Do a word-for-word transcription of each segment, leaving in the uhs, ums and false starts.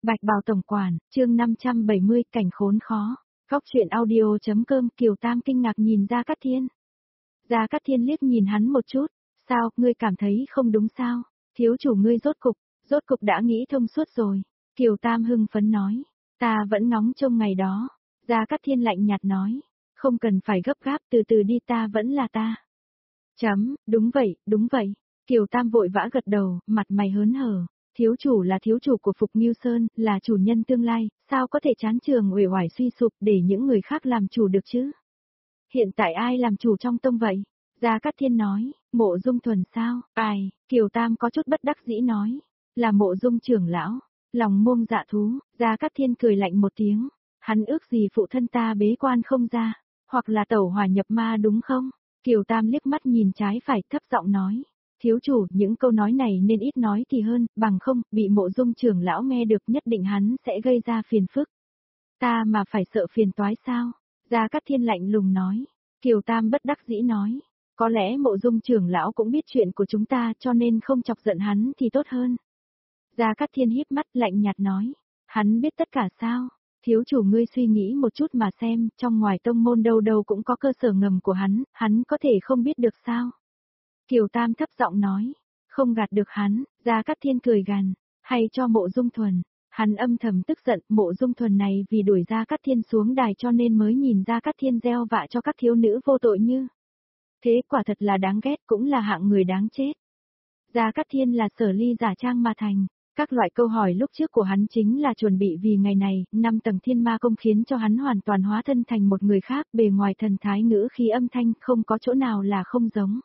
Bạch Bào Tổng Quản, chương năm trăm bảy mươi, cảnh khốn khó. Góc truyện audio.com. Kiều Tam kinh ngạc nhìn Gia Cát Thiên. Gia Cát Thiên liếc nhìn hắn một chút. Sao, ngươi cảm thấy không đúng sao? Thiếu chủ ngươi rốt cục, rốt cục đã nghĩ thông suốt rồi. Kiều Tam hưng phấn nói. Ta vẫn ngóng trông ngày đó. Gia Cát Thiên lạnh nhạt nói. Không cần phải gấp gáp, từ từ đi, ta vẫn là ta. Chấm, đúng vậy, đúng vậy. Kiều Tam vội vã gật đầu, mặt mày hớn hở. Thiếu chủ là thiếu chủ của Phục Ngưu Sơn, là chủ nhân tương lai, sao có thể chán trường uể oải suy sụp để những người khác làm chủ được chứ? Hiện tại ai làm chủ trong tông vậy? Gia Cát Thiên nói, Mộ Dung Thuần sao? Ai? Kiều Tam có chút bất đắc dĩ nói, là Mộ Dung trưởng lão. Lòng muông dạ thú, Gia Cát Thiên cười lạnh một tiếng, hắn ước gì phụ thân ta bế quan không ra, hoặc là tẩu hỏa nhập ma đúng không? Kiều Tam liếc mắt nhìn trái phải thấp giọng nói. Thiếu chủ, những câu nói này nên ít nói thì hơn, bằng không, bị Mộ Dung trưởng lão nghe được nhất định hắn sẽ gây ra phiền phức. Ta mà phải sợ phiền toái sao? Gia Cát Thiên lạnh lùng nói. Kiều Tam bất đắc dĩ nói. Có lẽ Mộ Dung trưởng lão cũng biết chuyện của chúng ta cho nên không chọc giận hắn thì tốt hơn. Gia Cát Thiên híp mắt lạnh nhạt nói. Hắn biết tất cả sao? Thiếu chủ ngươi suy nghĩ một chút mà xem, trong ngoài tông môn đâu đâu cũng có cơ sở ngầm của hắn, hắn có thể không biết được sao? Kiều Tam thấp giọng nói, không gạt được hắn. Gia Cát Thiên cười gằn, hay cho Mộ Dung Thuần. Hắn âm thầm tức giận, Mộ Dung Thuần này vì đuổi Gia Cát Thiên xuống đài cho nên mới nhìn Gia Cát Thiên gieo vạ cho các thiếu nữ vô tội như. Thế quả thật là đáng ghét, cũng là hạng người đáng chết. Gia Cát Thiên là Sở Ly giả trang mà thành. Các loại câu hỏi lúc trước của hắn chính là chuẩn bị vì ngày này, năm tầng thiên ma công khiến cho hắn hoàn toàn hóa thân thành một người khác, bề ngoài thần thái ngữ khí âm thanh không có chỗ nào là không giống.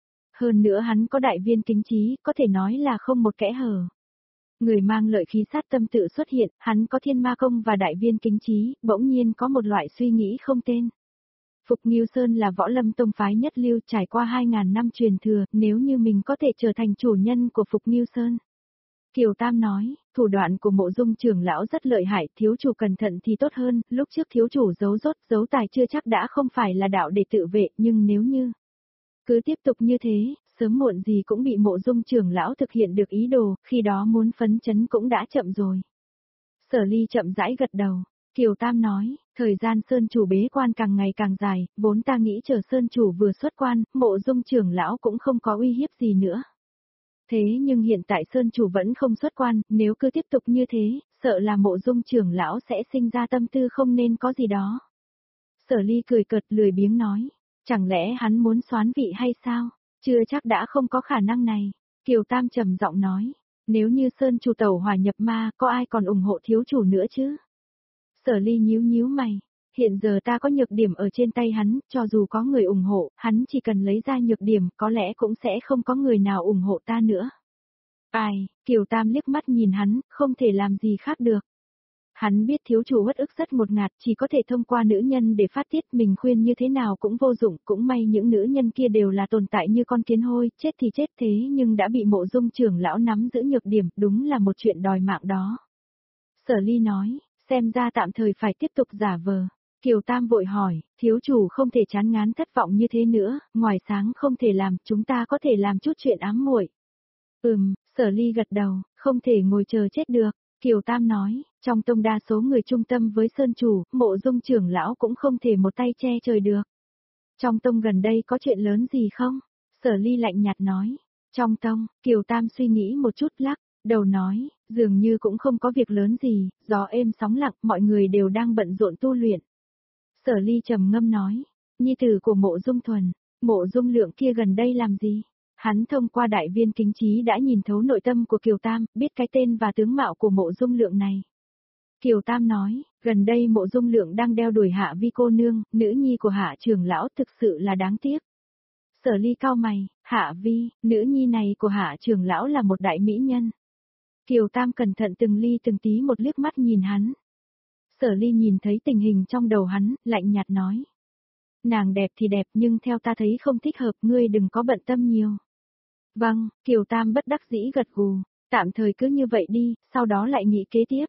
Hơn nữa hắn có đại viên kính trí, có thể nói là không một kẽ hở. Người mang lợi khí sát tâm tự xuất hiện, hắn có thiên ma công và đại viên kính trí, bỗng nhiên có một loại suy nghĩ không tên. Phục Ngưu Sơn là võ lâm tông phái nhất lưu trải qua hai ngàn năm truyền thừa, nếu như mình có thể trở thành chủ nhân của Phục Ngưu Sơn. Kiều Tam nói, thủ đoạn của Mộ Dung trưởng lão rất lợi hại, thiếu chủ cẩn thận thì tốt hơn, lúc trước thiếu chủ giấu rốt, giấu tài chưa chắc đã không phải là đạo để tự vệ, nhưng nếu như cứ tiếp tục như thế, sớm muộn gì cũng bị Mộ Dung trưởng lão thực hiện được ý đồ, khi đó muốn phấn chấn cũng đã chậm rồi. Sở Ly chậm rãi gật đầu, Kiều Tam nói, thời gian Sơn chủ bế quan càng ngày càng dài, vốn ta nghĩ chờ Sơn chủ vừa xuất quan, Mộ Dung trưởng lão cũng không có uy hiếp gì nữa. Thế nhưng hiện tại Sơn chủ vẫn không xuất quan, nếu cứ tiếp tục như thế, sợ là Mộ Dung trưởng lão sẽ sinh ra tâm tư không nên có gì đó. Sở Ly cười cợt lười biếng nói, chẳng lẽ hắn muốn soán vị hay sao? Chưa chắc đã không có khả năng này. Kiều Tam trầm giọng nói, nếu như Sơn chủ tẩu hỏa nhập ma, có ai còn ủng hộ thiếu chủ nữa chứ? Sở Ly nhíu nhíu mày, hiện giờ ta có nhược điểm ở trên tay hắn, cho dù có người ủng hộ, hắn chỉ cần lấy ra nhược điểm, có lẽ cũng sẽ không có người nào ủng hộ ta nữa. Ai? Kiều Tam liếc mắt nhìn hắn, không thể làm gì khác được. Hắn biết thiếu chủ uất ức rất một ngạt, chỉ có thể thông qua nữ nhân để phát tiết, mình khuyên như thế nào cũng vô dụng, cũng may những nữ nhân kia đều là tồn tại như con kiến hôi, chết thì chết thế nhưng đã bị Mộ Dung trưởng lão nắm giữ nhược điểm, đúng là một chuyện đòi mạng đó. Sở Ly nói, xem ra tạm thời phải tiếp tục giả vờ. Kiều Tam vội hỏi, thiếu chủ không thể chán ngán thất vọng như thế nữa, ngoài sáng không thể làm, chúng ta có thể làm chút chuyện ám muội. Ừm, Sở Ly gật đầu, không thể ngồi chờ chết được. Kiều Tam nói, trong tông đa số người trung tâm với Sơn chủ, Mộ Dung trưởng lão cũng không thể một tay che trời được. Trong tông gần đây có chuyện lớn gì không? Sở Ly lạnh nhạt nói. Trong tông, Kiều Tam suy nghĩ một chút lắc, đầu nói, dường như cũng không có việc lớn gì, gió êm sóng lặng, mọi người đều đang bận rộn tu luyện. Sở Ly trầm ngâm nói, nhi tử của Mộ Dung Thuần, Mộ Dung Lượng kia gần đây làm gì? Hắn thông qua đại viên kính trí đã nhìn thấu nội tâm của Kiều Tam, biết cái tên và tướng mạo của Mộ Dung Lượng này. Kiều Tam nói, gần đây Mộ Dung Lượng đang đeo đuổi Hạ Vi cô nương, nữ nhi của Hạ trưởng lão, thực sự là đáng tiếc. Sở Ly cau mày, Hạ Vi, nữ nhi này của Hạ trưởng lão là một đại mỹ nhân. Kiều Tam cẩn thận từng ly từng tí một liếc mắt nhìn hắn. Sở Ly nhìn thấy tình hình trong đầu hắn, lạnh nhạt nói. Nàng đẹp thì đẹp nhưng theo ta thấy không thích hợp, ngươi đừng có bận tâm nhiều. Vâng, Kiều Tam bất đắc dĩ gật gù, tạm thời cứ như vậy đi, sau đó lại nghĩ kế tiếp.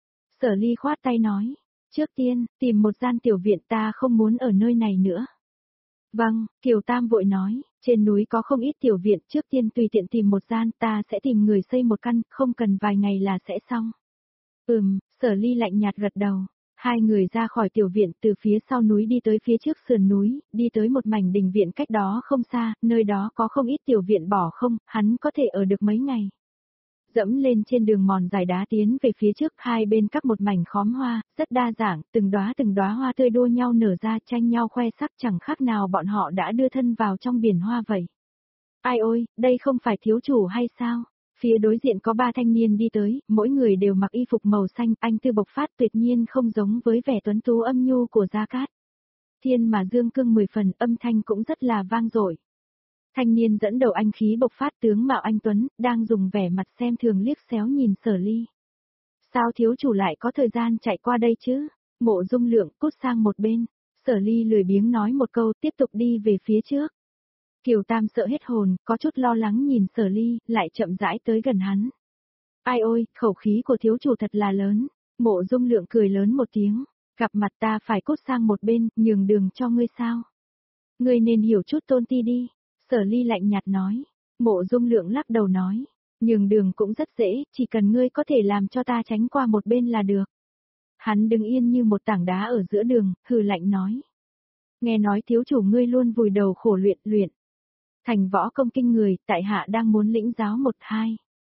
Sở Ly khoát tay nói, trước tiên, tìm một gian tiểu viện, ta không muốn ở nơi này nữa. Vâng, Kiều Tam vội nói, trên núi có không ít tiểu viện, trước tiên tùy tiện tìm một gian, ta sẽ tìm người xây một căn, không cần vài ngày là sẽ xong. Ừm, Sở Ly lạnh nhạt gật đầu. Hai người ra khỏi tiểu viện từ phía sau núi đi tới phía trước sườn núi, đi tới một mảnh đình viện cách đó không xa, nơi đó có không ít tiểu viện bỏ không, hắn có thể ở được mấy ngày. Dẫm lên trên đường mòn dài đá tiến về phía trước, hai bên các một mảnh khóm hoa, rất đa dạng, từng đóa từng đóa hoa tươi đua nhau nở ra tranh nhau khoe sắc chẳng khác nào bọn họ đã đưa thân vào trong biển hoa vậy. Ai ôi, đây không phải thiếu chủ hay sao? Phía đối diện có ba thanh niên đi tới, mỗi người đều mặc y phục màu xanh, anh tư bộc phát tuyệt nhiên không giống với vẻ tuấn tú âm nhu của Gia Cát. Thiên mà dương cương mười phần, âm thanh cũng rất là vang dội. Thanh niên dẫn đầu anh khí bộc phát tướng mạo anh tuấn, đang dùng vẻ mặt xem thường liếc xéo nhìn Sở Ly. Sao thiếu chủ lại có thời gian chạy qua đây chứ? Mộ Dung Lượng cút sang một bên. Sở Ly lười biếng nói một câu, tiếp tục đi về phía trước. Kiều Tam sợ hết hồn, có chút lo lắng nhìn Sở Ly, lại chậm rãi tới gần hắn. Ai ôi, khẩu khí của thiếu chủ thật là lớn. Mộ Dung Lượng cười lớn một tiếng, gặp mặt ta phải cút sang một bên, nhường đường cho ngươi sao? Ngươi nên hiểu chút tôn ti đi. Sở Ly lạnh nhạt nói. Mộ Dung Lượng lắc đầu nói, nhường đường cũng rất dễ, chỉ cần ngươi có thể làm cho ta tránh qua một bên là được. Hắn đứng yên như một tảng đá ở giữa đường, hừ lạnh nói. Nghe nói thiếu chủ ngươi luôn vùi đầu khổ luyện luyện. Thành võ công kinh người, tại hạ đang muốn lĩnh giáo một hai.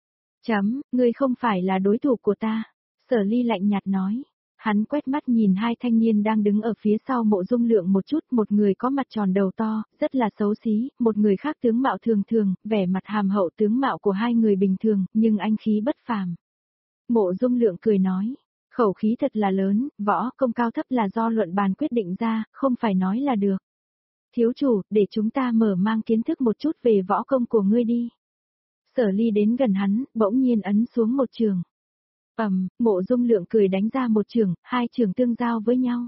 Chấm, ngươi không phải là đối thủ của ta. Sở Ly lạnh nhạt nói. Hắn quét mắt nhìn hai thanh niên đang đứng ở phía sau Mộ Dung Lượng một chút, một người có mặt tròn đầu to, rất là xấu xí, một người khác tướng mạo thường thường, vẻ mặt hàm hậu tướng mạo của hai người bình thường, nhưng anh khí bất phàm. Mộ Dung Lượng cười nói, khẩu khí thật là lớn, võ công cao thấp là do luận bàn quyết định ra, không phải nói là được. Thiếu chủ, để chúng ta mở mang kiến thức một chút về võ công của ngươi đi. Sở Ly đến gần hắn, bỗng nhiên ấn xuống một trường. Ầm, Mộ Dung Lượng cười đánh ra một trường, hai trường tương giao với nhau.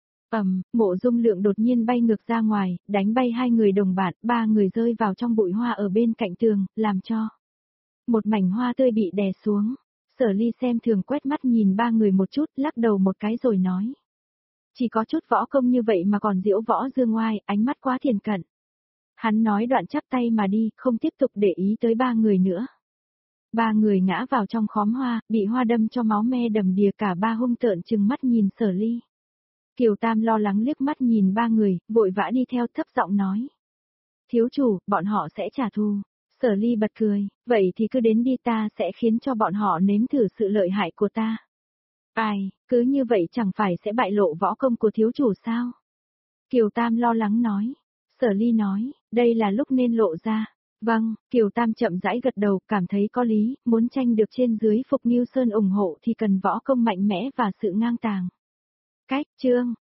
Ầm, Mộ Dung Lượng đột nhiên bay ngược ra ngoài, đánh bay hai người đồng bạn, ba người rơi vào trong bụi hoa ở bên cạnh tường, làm cho một mảnh hoa tươi bị đè xuống. Sở Ly xem thường quét mắt nhìn ba người một chút, lắc đầu một cái rồi nói. Chỉ có chút võ công như vậy mà còn diễu võ dương ngoai, ánh mắt quá thiền cận. Hắn nói đoạn chắp tay mà đi, không tiếp tục để ý tới ba người nữa. Ba người ngã vào trong khóm hoa, bị hoa đâm cho máu me đầm đìa, cả ba hung tợn trừng mắt nhìn Sở Ly. Kiều Tam lo lắng liếc mắt nhìn ba người, vội vã đi theo thấp giọng nói. Thiếu chủ, bọn họ sẽ trả thù. Sở Ly bật cười, vậy thì cứ đến đi, ta sẽ khiến cho bọn họ nếm thử sự lợi hại của ta. Ai, cứ như vậy chẳng phải sẽ bại lộ võ công của thiếu chủ sao? Kiều Tam lo lắng nói. Sở Ly nói, đây là lúc nên lộ ra. Vâng, Kiều Tam chậm rãi gật đầu, cảm thấy có lý, muốn tranh được trên dưới Phục Ngưu Sơn ủng hộ thì cần võ công mạnh mẽ và sự ngang tàng. Cách chương